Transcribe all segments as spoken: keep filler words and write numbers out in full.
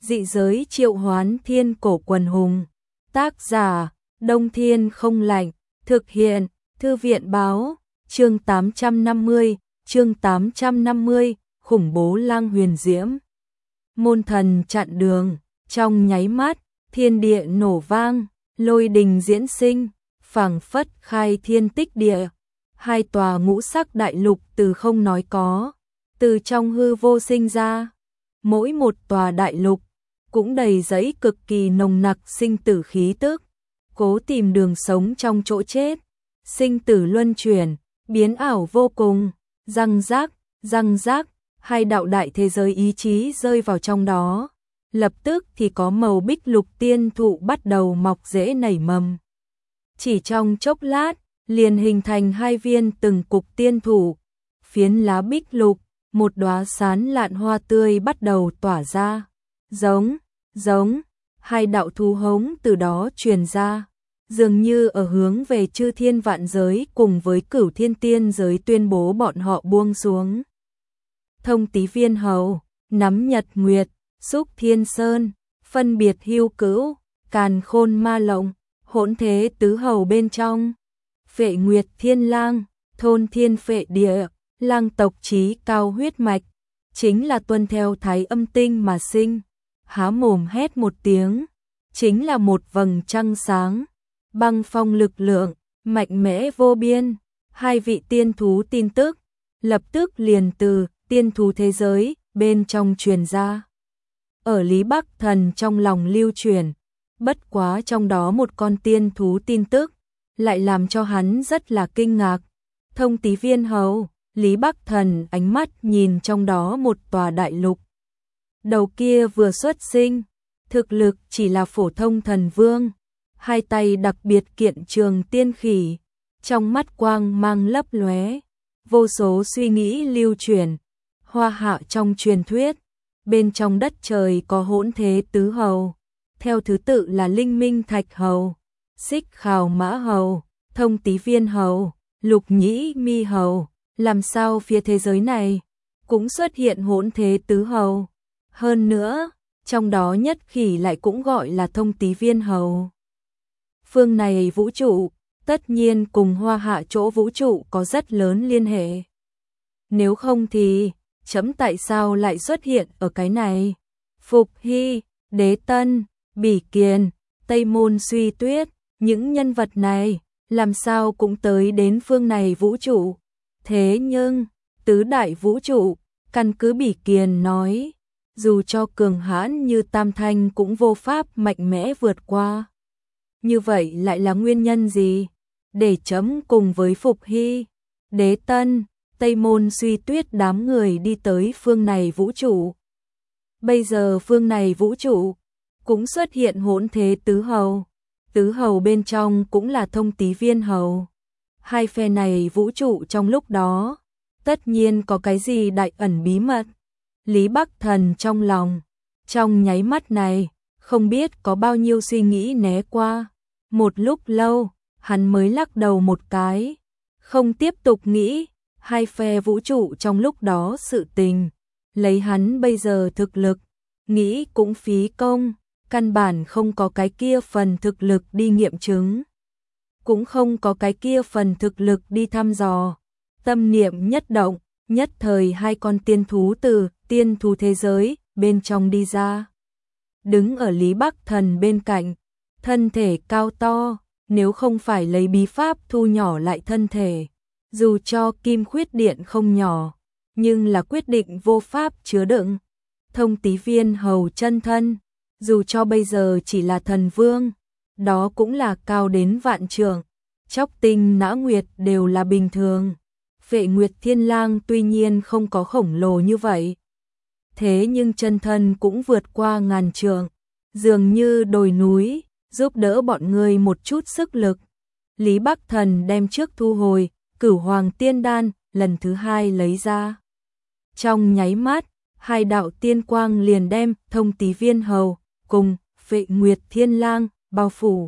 Dị giới triệu hoán thiên cổ quần hùng. Tác giả, Đông Thiên Không Lạnh. Thực hiện, Thư viện báo. Chương tám trăm năm mươi, chương tám trăm năm mươi, khủng bố lang huyền diễm. Môn thần chặn đường, trong nháy mắt, thiên địa nổ vang, lôi đình diễn sinh, phảng phất khai thiên tích địa. Hai tòa ngũ sắc đại lục từ không nói có, từ trong hư vô sinh ra. Mỗi một tòa đại lục cũng đầy dẫy cực kỳ nồng nặc sinh tử khí tức, cố tìm đường sống trong chỗ chết. Sinh tử luân chuyển, biến ảo vô cùng, răng rác, răng rác, hai đạo đại thế giới ý chí rơi vào trong đó. Lập tức thì có màu bích lục tiên thụ bắt đầu mọc rễ nảy mầm. Chỉ trong chốc lát, liền hình thành hai viên từng cục tiên thụ. Phiến lá bích lục, một đóa sán lạn hoa tươi bắt đầu tỏa ra. Giống, giống, hai đạo thú hống từ đó truyền ra. Dường như ở hướng về chư thiên vạn giới cùng với cửu thiên tiên giới tuyên bố bọn họ buông xuống. Thông Tí Viên Hầu, nắm nhật nguyệt, xúc thiên sơn, phân biệt hưu cữu, càn khôn ma lộng, hỗn thế tứ hầu bên trong. Phệ nguyệt thiên lang, thôn thiên phệ địa, lang tộc trí cao huyết mạch, chính là tuân theo thái âm tinh mà sinh. Há mồm hét một tiếng, chính là một vầng trăng sáng. Băng phong lực lượng, mạnh mẽ vô biên. Hai vị tiên thú tin tức, lập tức liền từ tiên thú thế giới bên trong truyền ra. Ở Lý Bắc Thần trong lòng lưu truyền, bất quá trong đó một con tiên thú tin tức, lại làm cho hắn rất là kinh ngạc. Thông Tí Viên Hầu, Lý Bắc Thần ánh mắt nhìn trong đó một tòa đại lục. Đầu kia vừa xuất sinh, thực lực chỉ là phổ thông thần vương. Hai tay đặc biệt kiện trường tiên khỉ, trong mắt quang mang lấp lóe, vô số suy nghĩ lưu truyền. Hoa hạ trong truyền thuyết, bên trong đất trời có hỗn thế tứ hầu, theo thứ tự là Linh Minh Thạch Hầu, Xích Khảo Mã Hầu, Thông Tí Viên Hầu, Lục Nhĩ Mi Hầu. Làm sao phía thế giới này cũng xuất hiện hỗn thế tứ hầu? Hơn nữa, trong đó nhất khỉ lại cũng gọi là Thông Tí Viên Hầu. Phương này vũ trụ, tất nhiên cùng hoa hạ chỗ vũ trụ có rất lớn liên hệ. Nếu không thì, chấm tại sao lại xuất hiện ở cái này? Phục Hy, Đế Tân, Bỉ Kiền, Tây Môn Suy Tuyết, những nhân vật này, làm sao cũng tới đến phương này vũ trụ? Thế nhưng, tứ đại vũ trụ, căn cứ Bỉ Kiền nói, dù cho cường hãn như Tam Thanh cũng vô pháp mạnh mẽ vượt qua. Như vậy lại là nguyên nhân gì? Để chấm cùng với Phục Hy, Đế Tân, Tây Môn Suy Tuyết đám người đi tới phương này vũ trụ. Bây giờ phương này vũ trụ cũng xuất hiện hỗn thế tứ hầu. Tứ hầu bên trong cũng là Thông Tí Viên Hầu. Hai phe này vũ trụ trong lúc đó, tất nhiên có cái gì đại ẩn bí mật. Lý Bắc Thần trong lòng, trong nháy mắt này, không biết có bao nhiêu suy nghĩ né qua. Một lúc lâu, hắn mới lắc đầu một cái, không tiếp tục nghĩ. Hai phe vũ trụ trong lúc đó sự tình, lấy hắn bây giờ thực lực, nghĩ cũng phí công, căn bản không có cái kia phần thực lực đi nghiệm chứng, cũng không có cái kia phần thực lực đi thăm dò. Tâm niệm nhất động, nhất thời hai con tiên thú từ tiên thú thế giới bên trong đi ra, đứng ở Lý Bắc Thần bên cạnh, thân thể cao to, nếu không phải lấy bí pháp thu nhỏ lại thân thể, dù cho kim khuyết điện không nhỏ, nhưng là quyết định vô pháp chứa đựng. Thông Tí Viên Hầu chân thân, dù cho bây giờ chỉ là thần vương, đó cũng là cao đến vạn trượng. Chóc Tinh Nã Nguyệt đều là bình thường. Phệ Nguyệt Thiên Lang tuy nhiên không có khổng lồ như vậy, thế nhưng chân thân cũng vượt qua ngàn trượng, dường như đồi núi, giúp đỡ bọn người một chút sức lực. Lý Bắc Thần đem trước thu hồi, Cửu Hoàng Tiên Đan lần thứ hai lấy ra. Trong nháy mắt, hai đạo tiên quang liền đem Thông Tí Viên Hầu cùng Phệ Nguyệt Thiên Lang bao phủ.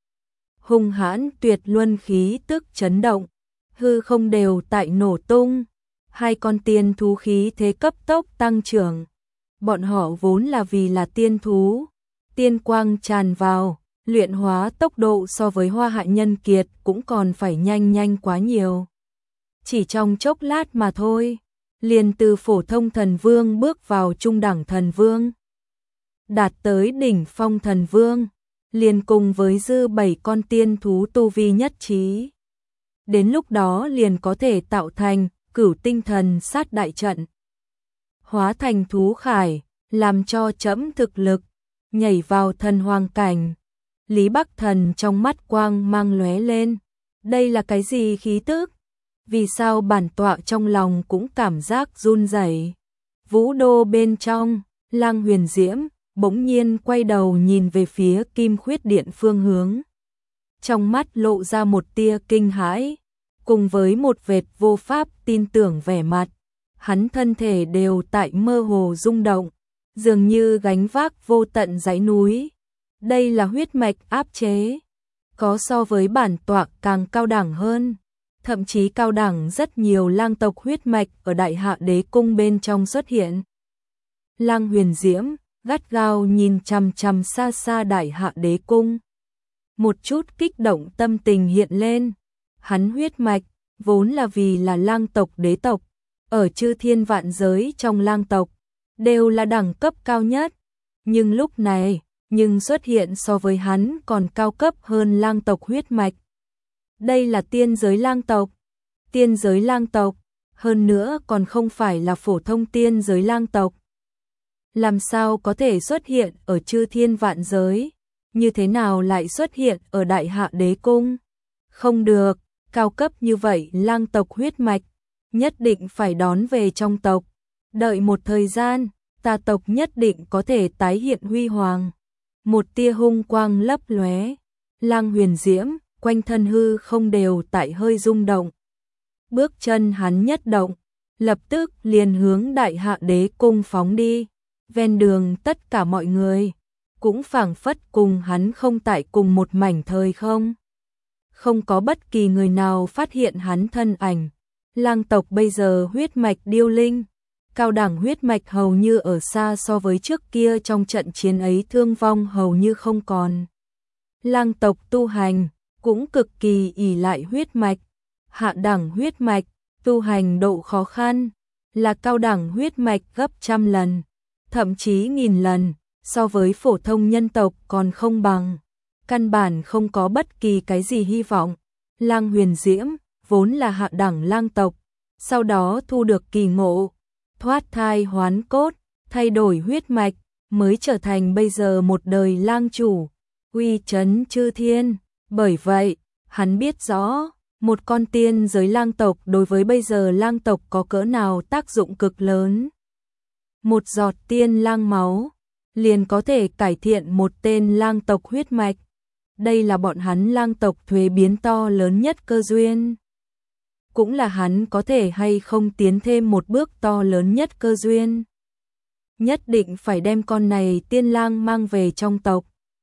Hung hãn tuyệt luân khí tức chấn động, hư không đều tại nổ tung. Hai con tiên thú khí thế cấp tốc tăng trưởng, Bọn họ vốn là vì là tiên thú, tiên quang tràn vào, luyện hóa tốc độ so với Hoa Hạ nhân kiệt cũng còn phải nhanh nhanh quá nhiều. Chỉ trong chốc lát mà thôi, liền từ phổ thông thần vương bước vào trung đẳng thần vương, đạt tới đỉnh phong thần vương, liền cùng với dư bảy con tiên thú tu vi nhất trí. Đến lúc đó liền có thể tạo thành Cửu Tinh Thần Sát đại trận, hóa thành thú khải, làm cho trẫm thực lực nhảy vào thần hoàng cảnh. Lý Bắc Thần trong mắt quang mang lóe lên, đây là cái gì khí tức? Vì sao bản tọa trong lòng cũng cảm giác run rẩy? Vũ đô bên trong, Lang Huyền Diễm bỗng nhiên quay đầu nhìn về phía Kim Khuyết Điện phương hướng. Trong mắt lộ ra một tia kinh hãi, cùng với một vệt vô pháp tin tưởng vẻ mặt. Hắn thân thể đều tại mơ hồ rung động, dường như gánh vác vô tận dãy núi. Đây là huyết mạch áp chế, có so với bản tọa càng cao đẳng hơn, thậm chí cao đẳng rất nhiều lang tộc huyết mạch ở Đại Hạ Đế Cung bên trong xuất hiện. Lang Huyền Diễm gắt gao nhìn chằm chằm xa xa Đại Hạ Đế Cung. Một chút kích động tâm tình hiện lên, hắn huyết mạch vốn là vì là lang tộc đế tộc, ở chư thiên vạn giới trong lang tộc đều là đẳng cấp cao nhất, nhưng lúc này nhưng xuất hiện so với hắn còn cao cấp hơn lang tộc huyết mạch. Đây là tiên giới lang tộc, tiên giới lang tộc, hơn nữa còn không phải là phổ thông tiên giới lang tộc. Làm sao có thể xuất hiện ở chư thiên vạn giới, như thế nào lại xuất hiện ở Đại Hạ Đế Cung? Không được, cao cấp như vậy lang tộc huyết mạch, nhất định phải đón về trong tộc. Đợi một thời gian, ta tộc nhất định có thể tái hiện huy hoàng. Một tia hung quang lấp lóe, Lang Huyền Diễm quanh thân hư không đều tại hơi rung động. Bước chân hắn nhất động, lập tức liền hướng Đại Hạ Đế Cung phóng đi. Ven đường tất cả mọi người cũng phảng phất cùng hắn không tại cùng một mảnh thời không. Không có bất kỳ người nào phát hiện hắn thân ảnh. Lang tộc bây giờ huyết mạch điêu linh, cao đẳng huyết mạch hầu như ở xa so với trước kia, trong trận chiến ấy thương vong hầu như không còn. Lang tộc tu hành cũng cực kỳ ỷ lại huyết mạch, hạ đẳng huyết mạch, tu hành độ khó khăn là cao đẳng huyết mạch gấp trăm lần, thậm chí nghìn lần, so với phổ thông nhân tộc còn không bằng. Căn bản không có bất kỳ cái gì hy vọng. Lang Huyền Diễm vốn là hạ đẳng lang tộc, sau đó thu được kỳ ngộ, thoát thai hoán cốt, thay đổi huyết mạch, mới trở thành bây giờ một đời lang chủ, uy chấn chư thiên. Bởi vậy, hắn biết rõ, một con tiên giới lang tộc đối với bây giờ lang tộc có cỡ nào tác dụng cực lớn. Một giọt tiên lang máu, liền có thể cải thiện một tên lang tộc huyết mạch. Đây là bọn hắn lang tộc thuế biến to lớn nhất cơ duyên. Cũng là hắn có thể hay không tiến thêm một bước to lớn nhất cơ duyên. Nhất định phải đem con này tiên lang mang về trong tộc.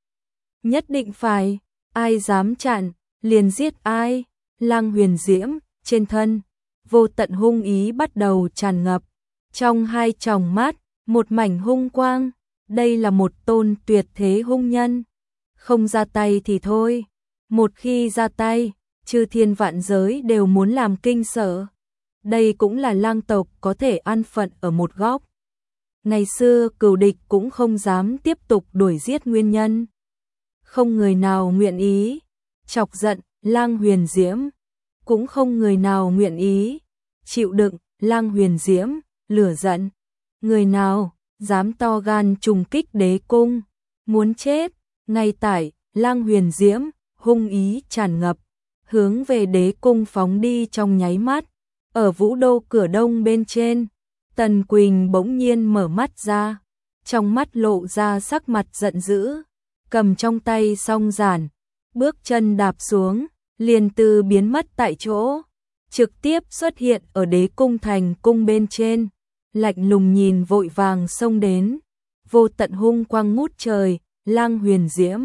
Nhất định phải, ai dám chặn, liền giết ai. Lang Huyền Diễm, trên thân, vô tận hung ý bắt đầu tràn ngập. Trong hai tròng mắt, một mảnh hung quang. Đây là một tôn tuyệt thế hung nhân. Không ra tay thì thôi, một khi ra tay, chư thiên vạn giới đều muốn làm kinh sợ. Đây cũng là lang tộc có thể an phận ở một góc. Ngày xưa cừu địch cũng không dám tiếp tục đuổi giết nguyên nhân. Không người nào nguyện ý chọc giận Lang Huyền Diễm, cũng không người nào nguyện ý chịu đựng Lang Huyền Diễm lửa giận. Người nào dám to gan trùng kích đế cung, muốn chết. Ngay tại Lang Huyền Diễm hung ý tràn ngập, hướng về đế cung phóng đi trong nháy mắt. Ở Vũ Đô cửa đông bên trên, Tần Quỳnh bỗng nhiên mở mắt ra, trong mắt lộ ra sắc mặt giận dữ, cầm trong tay song giản, bước chân đạp xuống, liền từ biến mất tại chỗ, trực tiếp xuất hiện ở đế cung thành cung bên trên, lạnh lùng nhìn vội vàng xông đến, vô tận hung quang ngút trời. Lang Huyền Diễm,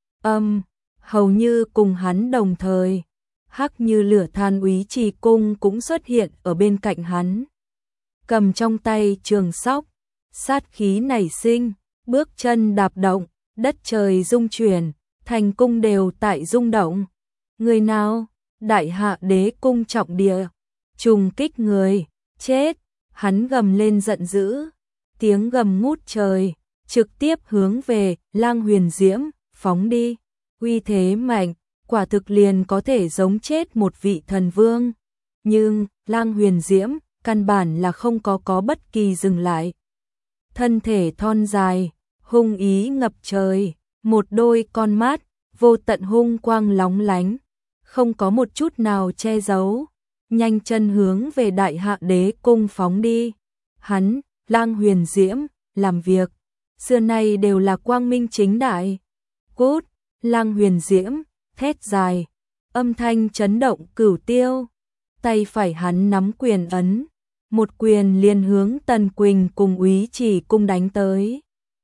âm, hầu như cùng hắn đồng thời, hắc như lửa than úy trì cung cũng xuất hiện ở bên cạnh hắn. Cầm trong tay trường sóc, sát khí nảy sinh, bước chân đạp động, đất trời rung chuyển, thành cung đều tại rung động. Người nào? Đại Hạ Đế cung trọng địa, trùng kích người, chết, hắn gầm lên giận dữ, tiếng gầm ngút trời, trực tiếp hướng về Lang Huyền Diễm, phóng đi, uy thế mạnh, quả thực liền có thể giống chết một vị thần vương. Nhưng, Lang Huyền Diễm, căn bản là không có có bất kỳ dừng lại. Thân thể thon dài, hung ý ngập trời, một đôi con mắt, vô tận hung quang lóng lánh, không có một chút nào che giấu, nhanh chân hướng về Đại Hạ Đế cung phóng đi. Hắn, Lang Huyền Diễm, làm việc, xưa nay đều là quang minh chính đại. Cút, Lang Huyền Diễm, thét dài, âm thanh chấn động cửu tiêu, tay phải hắn nắm quyền ấn, một quyền liền hướng Tần Quỳnh cùng Úy Chỉ cung đánh tới.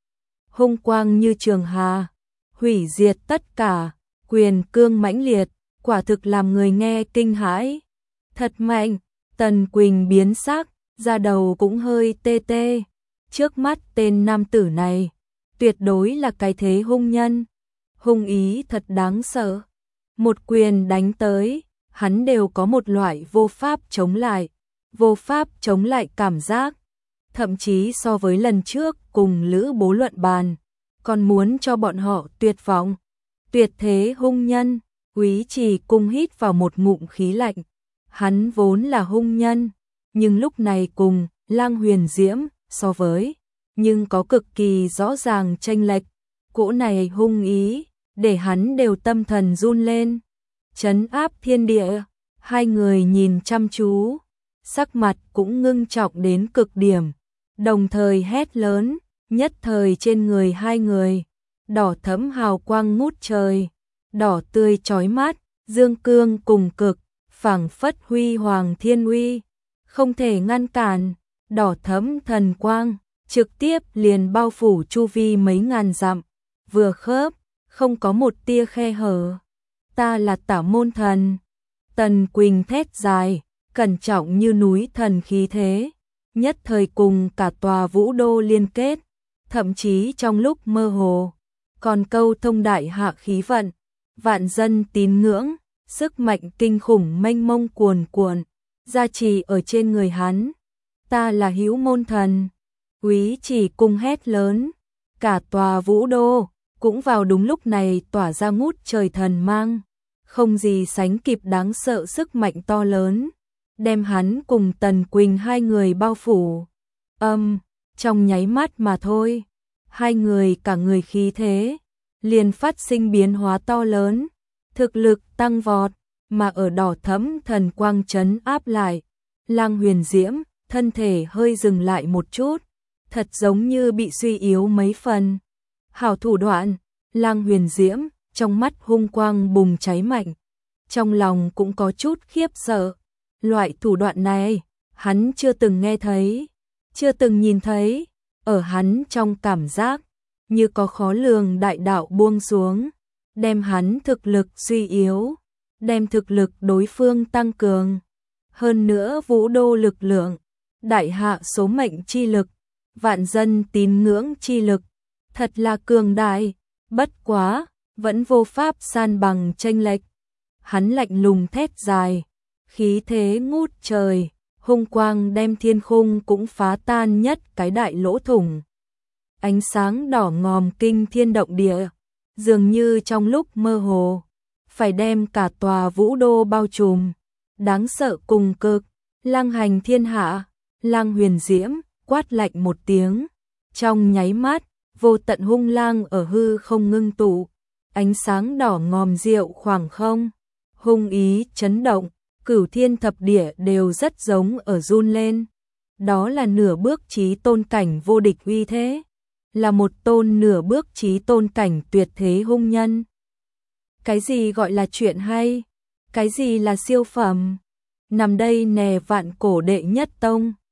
Hung quang như trường hà, hủy diệt tất cả, quyền cương mãnh liệt, quả thực làm người nghe kinh hãi. Thật mạnh, Tần Quỳnh biến sắc, da đầu cũng hơi tê tê. Trước mắt tên nam tử này, tuyệt đối là cái thế hung nhân. Hung ý thật đáng sợ. Một quyền đánh tới, hắn đều có một loại vô pháp chống lại, vô pháp chống lại cảm giác. Thậm chí so với lần trước cùng Lữ Bố luận bàn, còn muốn cho bọn họ tuyệt vọng. Tuyệt thế hung nhân, Úy Chỉ cung hít vào một ngụm khí lạnh. Hắn vốn là hung nhân, nhưng lúc này cùng Lang Huyền Diễm so với, nhưng có cực kỳ rõ ràng chênh lệch. Cỗ này hung ý, để hắn đều tâm thần run lên. Trấn áp thiên địa, hai người nhìn chăm chú, sắc mặt cũng ngưng trọng đến cực điểm, đồng thời hét lớn, nhất thời trên người hai người, đỏ thẫm hào quang ngút trời, đỏ tươi chói mắt, dương cương cùng cực, phảng phất huy hoàng thiên uy, không thể ngăn cản, đỏ thẫm thần quang, trực tiếp liền bao phủ chu vi mấy ngàn dặm, vừa khớp, không có một tia khe hở. Ta là Tả Môn Thần. Tần Quỳnh thét dài, cẩn trọng như núi thần khí thế, nhất thời cùng cả tòa vũ đô liên kết, thậm chí trong lúc mơ hồ, còn câu thông đại hạ khí vận, vạn dân tín ngưỡng, sức mạnh kinh khủng mênh mông cuồn cuộn, gia trì ở trên người hắn. Ta là Hữu Môn Thần. Úy Chỉ cung hét lớn, cả tòa vũ đô cũng vào đúng lúc này tỏa ra ngút trời thần mang, không gì sánh kịp đáng sợ sức mạnh to lớn, đem hắn cùng Tần Quỳnh hai người bao phủ. Âm, trong nháy mắt mà thôi, hai người cả người khí thế liền phát sinh biến hóa to lớn, thực lực tăng vọt, mà ở đỏ thẫm thần quang trấn áp lại, Lang Huyền Diễm thân thể hơi dừng lại một chút, thật giống như bị suy yếu mấy phần. Hảo thủ đoạn, Lang Huyền Diễm trong mắt hung quang bùng cháy mạnh, trong lòng cũng có chút khiếp sợ. Loại thủ đoạn này, hắn chưa từng nghe thấy, chưa từng nhìn thấy, ở hắn trong cảm giác, như có khó lường đại đạo buông xuống, đem hắn thực lực suy yếu, đem thực lực đối phương tăng cường. Hơn nữa vũ đô lực lượng, đại hạ số mệnh chi lực, vạn dân tín ngưỡng chi lực, thật là cường đại, bất quá, vẫn vô pháp san bằng chênh lệch. Hắn lạnh lùng thét dài, khí thế ngút trời, hung quang đem thiên khung cũng phá tan nhất cái đại lỗ thủng. Ánh sáng đỏ ngòm kinh thiên động địa, dường như trong lúc mơ hồ, phải đem cả tòa vũ đô bao trùm, đáng sợ cùng cực. Lang hành thiên hạ, Lang Huyền Diễm quát lạnh một tiếng, trong nháy mắt, vô tận hung lang ở hư không ngưng tụ, ánh sáng đỏ ngòm diệu khoảng không, hung ý chấn động, cửu thiên thập địa đều rất giống ở run lên. Đó là nửa bước chí tôn cảnh vô địch uy thế, là một tôn nửa bước chí tôn cảnh tuyệt thế hung nhân. Cái gì gọi là chuyện hay? Cái gì là siêu phẩm? Nằm đây nè vạn cổ đệ nhất tông.